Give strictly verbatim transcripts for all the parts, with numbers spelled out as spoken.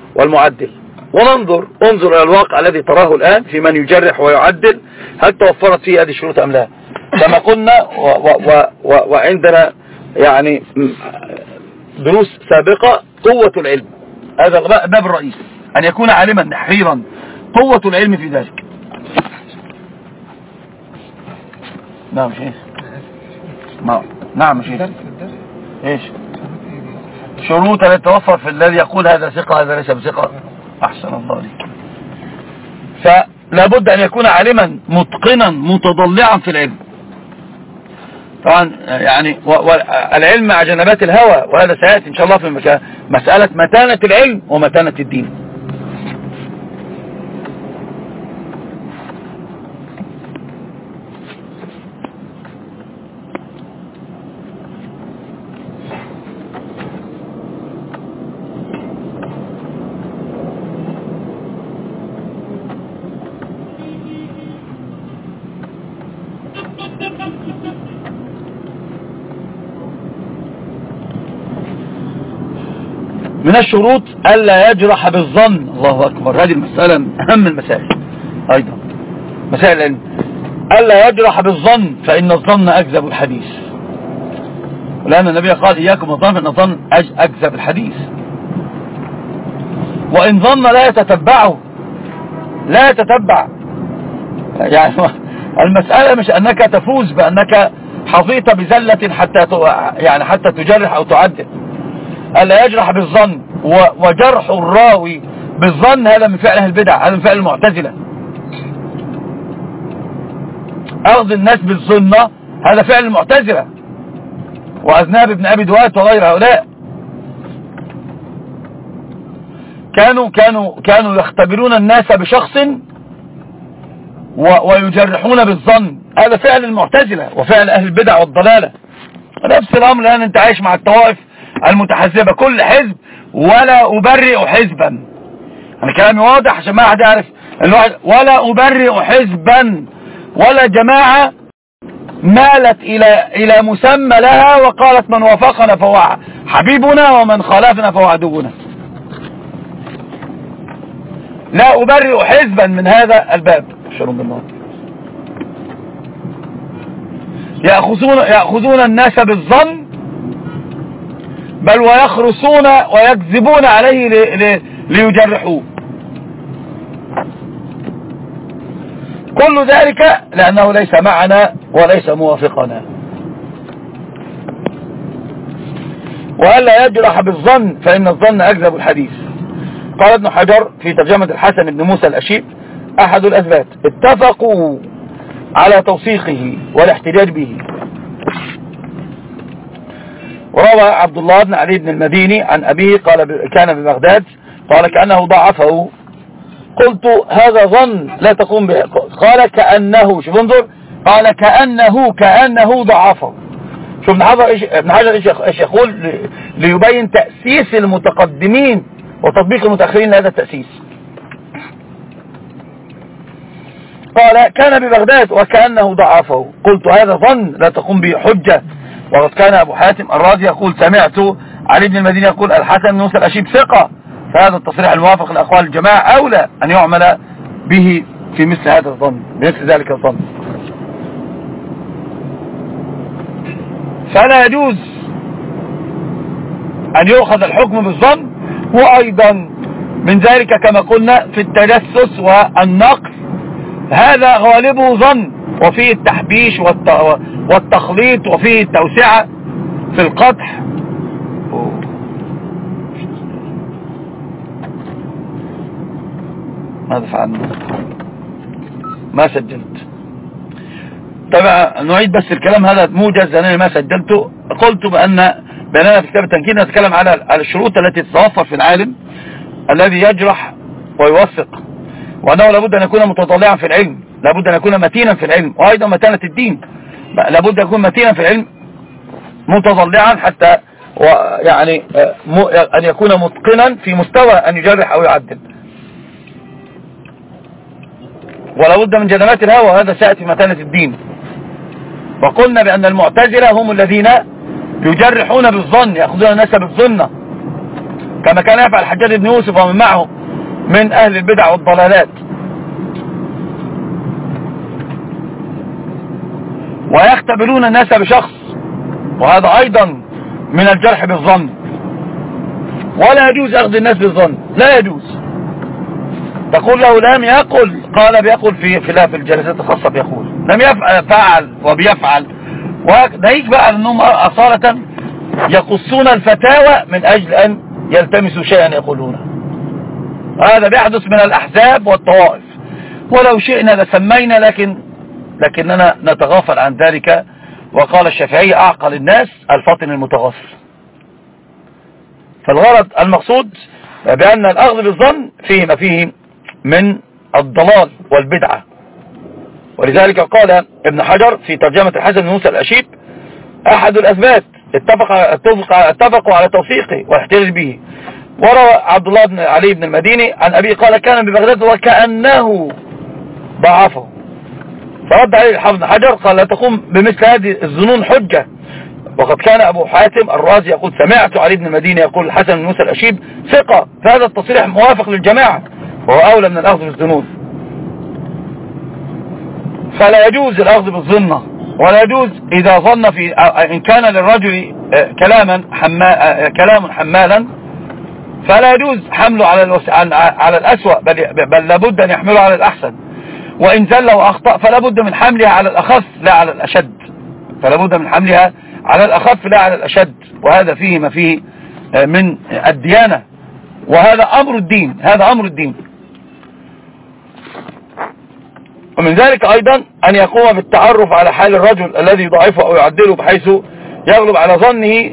والمعدل. وننظر انظر إلى الواقع الذي تراه الآن في من يجرح ويعدل، هل توفرت فيه هذه الشروط أم لا؟ كما قلنا و و و وعندنا يعني دروس سابقة، قوة العلم هذا الباب الرئيس، أن يكون عالما نحريرا، قوة العلم في ذلك. نعم شيخ. نعم شيخ. ايش شروط التي توفر في الذي يقول هذا ثقة هذا ليس بثقة؟ احسن الله عليك. فلا بد ان يكون عالما متقنا متضلعا في العلم طبعا، يعني العلم مع جنبات الهوى، وهذا سيأتي ان شاء الله في مسألة متانة العلم ومتانة الدين. من الشروط ألا يجرح بالظن. الله أكبر، هذه المسألة من أهم المسائل أيضا، مسائل العلم. ألا يجرح بالظن فإن الظن أكذب الحديث، لأن النبي قال إياكم الظن فإن الظن أكذب الحديث. وإن ظن لا يتتبعه، لا يتتبع. يعني المسألة مش أنك تفوز بأنك حظيت بزلة حتى يعني حتى تجرح أو تعدل. ألا يجرح بالظن، وجرح الراوي بالظن هذا من فعل أهل البدع، هذا من فعل المعتزلة. أخذ الناس بالظنة هذا فعل المعتزلة وأذناب ابن أبي دوات وغير هؤلاء. كانوا كانوا كانوا يختبرون الناس بشخص ويجرحون بالظن، هذا فعل المعتزلة وفعل أهل البدع والضلالة. نفس الأمر الآن أنت عايش مع الطوائف المتحزبة، كل حزب ولا أبرئ حزبا. أنا كلامي واضح عشان ما أحد يعرف الواحد. ولا أبرئ حزبا ولا جماعة مالت إلى إلى مسمى لها وقالت من وافقنا فهو حبيبنا ومن خالفنا فهو عدونا. لا أبرئ حزبا من هذا الباب. يأخذون يأخذون الناس بالظن، بل ويخرصون ويكذبون عليه ليجرحوه. كل ذلك لأنه ليس معنا وليس موافقنا. وألا يجرح بالظن فإن الظن أكذب الحديث. قال ابن حجر في ترجمة الحسن بن موسى الأشيب أحد الأثبات اتفقوا على توثيقه والاحتجاج به. وروى عبد الله بن علي بن المديني عن أبيه قال كان ببغداد قال كأنه ضعفه. قلت هذا ظن لا تقوم به. قال كأنه، شوف انظر، قال كأنه كأنه ضعفه. شوف ابن حجر ايش ابن حجر ايش يقول ليبين تأسيس المتقدمين وتطبيق المتأخرين لهذا التأسيس. قال كان ببغداد وكأنه ضعفه. قلت هذا ظن لا تقوم به حجة. وقد كان أبو حاتم الرازي يقول سمعت علي بن المديني يقول الحسن بن موسى الأشيب ثقة، فهذا التصريح الموافق لأقوال الجماعة أولى أن يعمل به في مثل هذا الظن، بمثل ذلك الظن. فلا يجوز أن يؤخذ الحكم بالظن. وأيضا من ذلك كما قلنا في التجسس والنقص، هذا غالبه ظن، وفيه التحبيش والتخليط، وفيه التوسعة في القدح. ماذا فعلنا؟ ما سجلت. طبعا نعيد بس الكلام هذا موجز لأنني ما سجلته. قلت بأن بأننا في كتاب التنكيل نتكلم على الشروط التي تتوفر في العالم الذي يجرح ويوثق، وأنه لابد أن يكون متطلعا في العلم، لابد أن يكون متينا في العلم، وأيضا متانة الدين، لابد أن يكون متينا في العلم متطلعا حتى يعني أن يكون متقنا في مستوى أن يجرح أو يعدل. ولابد من جنبات الهوى، وهذا سيأتي متانة الدين. وقلنا بأن المعتزلة هم الذين يجرحون بالظن، يأخذون الناس بالظنة، كما كان يفعل الحجاج بن يوسف ومن معه من أهل البدع والضلالات. ويختبرون الناس بشخص، وهذا أيضا من الجرح بالظن، ولا يجوز أخذ الناس بالظن، لا يجوز. تقول له لم يقل، قال بيقول في في في الجلسات الخاصة بيقول لم يفعل وبيفعل، وناهيك بقى أنهم أصالة يقصون الفتاوى من أجل أن يلتمسوا شيئا يقولونه. هذا بيحدث من الأحزاب والطوائف، ولو شئنا لسمينا، لكن لكننا نتغافل عن ذلك. وقال الشافعي أعقل الناس الفاطن المتغافل. فالغرض المقصود بأن الأخذ بالظن فيه ما فيه من الضلال والبدعة. ولذلك قال ابن حجر في ترجمة الحسن بن موسى الأشيب: أحد الأثبات اتفق اتفقوا على توثيقه واحتجاج به. وروى عبد الله بن علي بن المديني عن أبيه قال: كان ببغداد وكأنه ضعفه. فرد عليه الحافظ بن حجر قال: لا تقوم بمثل هذه الظنون حجة، وقد كان أبو حاتم الرازي يقول: سمعت علي بن المديني يقول الحسن بن موسى الأشيب ثقة، فهذا التصريح موافق للجماعة وهو أولى من الأخذ بالظنون. فلا يجوز الأخذ بالظنة، ولا يجوز إذا ظن في إن كان للرجل كلاما حما كلام حمالا فلا يجوز حمله على الوس... على الأسوأ، بل... بل لابد أن يحمله على الأحسن. وإن زل وأخطأ فلا بد من حملها على الأخف لا على الأشد، فلا بد من حملها على الأخف لا على الأشد. وهذا فيه ما فيه من الديانة، وهذا أمر الدين، هذا أمر الدين. ومن ذلك أيضا أن يقوم بالتعرف على حال الرجل الذي يضعفه أو يعدله بحيث يغلب على ظنه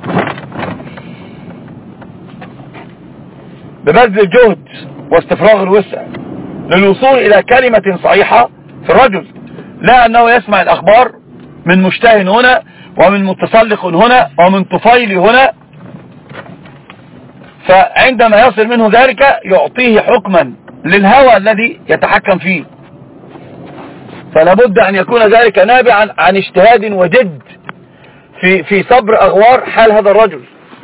ببذل الجهد واستفراغ الوسع للوصول إلى كلمة صحيحة في الرجل، لا أنه يسمع الأخبار من مشتهن هنا ومن متسلق هنا ومن طفيل هنا، فعندما يصل منه ذلك يعطيه حكما للهوى الذي يتحكم فيه. فلا بد أن يكون ذلك نابعا عن اجتهاد وجد في في صبر أغوار حال هذا الرجل.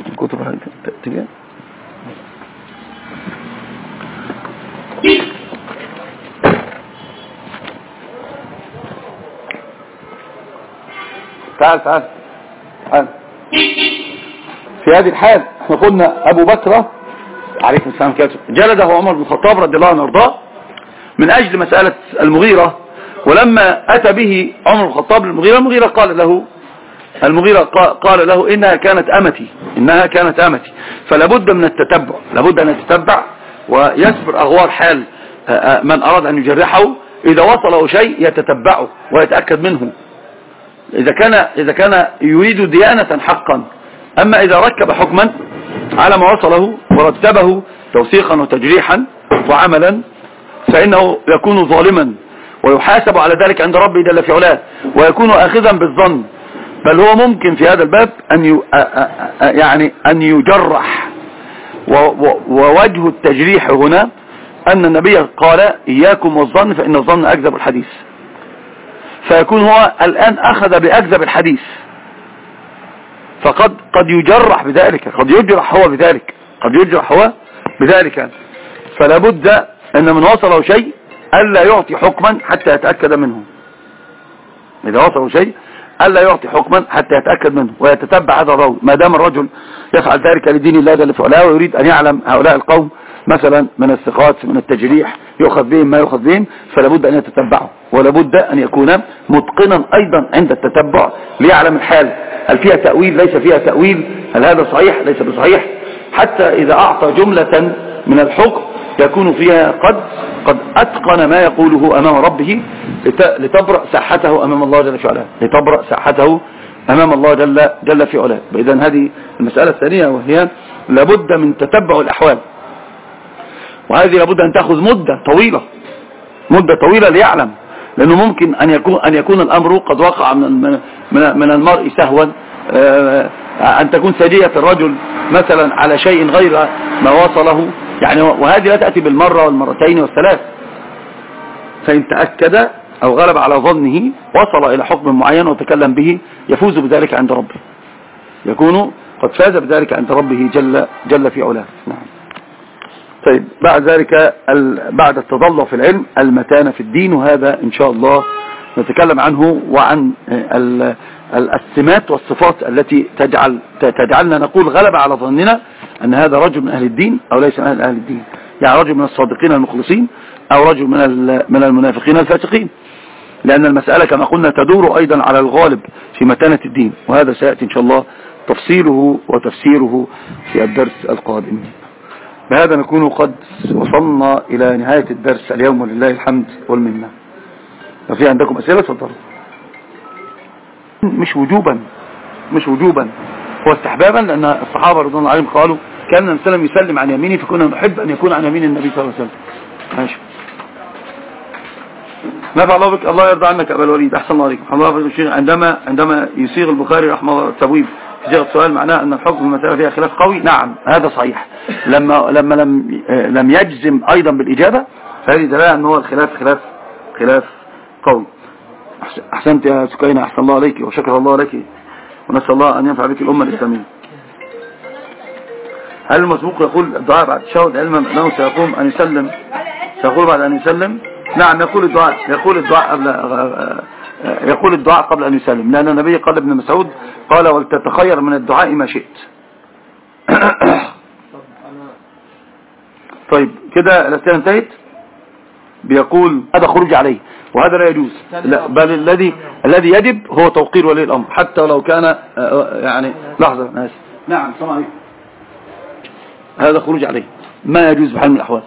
تعال تعال تعال. في هذه الحال احنا قلنا أبو بكر عليكم السلام جلده عمر بن الخطاب رضي الله عنه وارضاه من أجل مسألة المغيرة. ولما أتى به عمر بن الخطاب للمغيرة، المغيرة قال له المغيرة قال له إنها كانت أمتي إنها كانت أمتي فلا بد من التتبع، لابد أن يتتبع ويسبر أغوار حال من أراد أن يجرحه. إذا وصله شيء يتتبعه ويتأكد منه إذا كان إذا كان يريد ديانة حقا. أما إذا ركب حكما على ما وصله ورتبه توثيقا وتجريحا وعملا فإنه يكون ظالما ويحاسب على ذلك عند ربه جل في علاه، ويكون آخذا بالظن. بل هو ممكن في هذا الباب أن ي... يعني أن يجرح. ووجه التجريح هنا أن النبي قال: إياكم والظن فإن الظن أكذب الحديث. فيكون هو الآن أخذ بأكذب الحديث، فقد قد يجرح بذلك، قد يجرح هو بذلك قد يجرح هو بذلك فلا بد أن من وصله شيء ألا يعطي حكما حتى يتأكد منه. إذا وصله شيء ألا يعطي حكما حتى يتأكد منه ويتتبع هذا الرجل، ما دام الرجل يفعل ذلك لدين الله جل في علاه ويريد أن يعلم هؤلاء القوم مثلا من الثقات من التجريح يؤخذ بهم ما يؤخذ بهم، فلا بد أن يتتبعه، ولا بد أن يكون متقنا أيضا عند التتبع ليعلم الحال، هل فيها تأويل ليس فيها تأويل، هل هذا صحيح ليس بصحيح، حتى إذا أعطى جملة من الحكم يكون فيها قد قد أتقن ما يقوله أمام ربه لتبرأ ساحته أمام الله جل في علاه لتبرأ ساحته أمام الله جل, جل في علاه. إذن هذه المسألة الثانية، وهي لابد من تتبع الأحوال، وهذه لابد أن تأخذ مدة طويلة مدة طويلة ليعلم، لأنه ممكن أن يكون أن يكون الأمر قد وقع من من المرء سهوا، أن تكون سجية الرجل مثلا على شيء غير ما وصله يعني، وهذه لا تأتي بالمرة والمرتين والثلاث. فإن تأكد أو غلب على ظنه وصل إلى حكم معين وتكلم به يفوز بذلك عند ربه، يكون قد فاز بذلك عند ربه جل, جل في علاه. نعم. طيب بعد ذلك بعد التضلع في العلم المتانة في الدين، وهذا إن شاء الله نتكلم عنه وعن السمات والصفات التي تجعل تجعلنا نقول غلب على ظننا أن هذا رجل من أهل الدين أو ليس من أهل الدين، يعني رجل من الصادقين المخلصين أو رجل من من المنافقين الفاسقين، لأن المسألة كما قلنا تدور أيضا على الغالب في متانة الدين، وهذا سيأتي إن شاء الله تفصيله وتفسيره في الدرس القادم. بهذا نكون قد وصلنا إلى نهاية الدرس اليوم، ولله الحمد والمنة. ففي عندكم أسئلة تفضلوا. مش وجوبا مش وجوبا هو استحبابا، لأن الصحابة رضوان الله عليهم قالوا كان النبي صلى الله عليه وسلم يسلم عن يمينه، فكنا نحب أن يكون عن يمين النبي صلى الله عليه وسلم. ماشي. نفع الله بك، الله يرضى عنك أبا الوليد، أحسن الله عليكم. الله يرضى الشيخ عندما عندما يصيغ البخاري رحمه الله التبويب صيغة سؤال معناه أن الحكم في المسألة فيها خلاف قوي. نعم هذا صحيح. لما لما لم لم يجزم أيضا بالإجابة فهذه دلالة أن هو الخلاف خلاف خلاف قوي. أحسنت يا سكينة، أحسن الله عليك وشكر الله لك، ونسأل الله أن ينفع بك الأمة الإسلامية. هل المسبوق يقول الدعاء بعد التشهد علما أنه سيقوم أن يسلم؟ سيقول بعد أن يسلم؟ نعم يقول الدعاء يقول الدعاء قبل يقول الدعاء قبل أن يسلم، لأن النبي قال ابن مسعود قال ولتتخير من الدعاء ما شئت. طيب كده الأسئلة انتهت. بيقول هذا خروج عليه وهذا لا يجوز، لا بل الذي الذي يجب هو توقير ولي الأمر حتى ولو كان يعني لحظة ناس. نعم السلام عليكم. هذا خروج عليه ما يجوز بحال من الأحوال،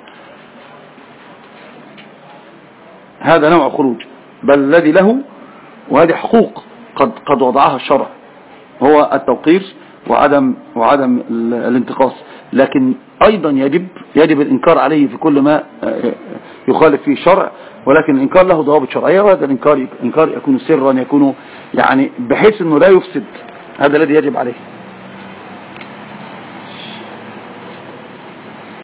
هذا نوع خروج، بل الذي له وهذه حقوق قد قد وضعها الشرع هو التوقير وعدم وعدم الانتقاص، لكن ايضا يجب يجب الانكار عليه في كل ما يخالف فيه الشرع، ولكن الانكار له ضوابط شرعيه، وهذا الانكار انكار يكون سرا، يكون يعني بحيث انه لا يفسد، هذا الذي يجب عليه.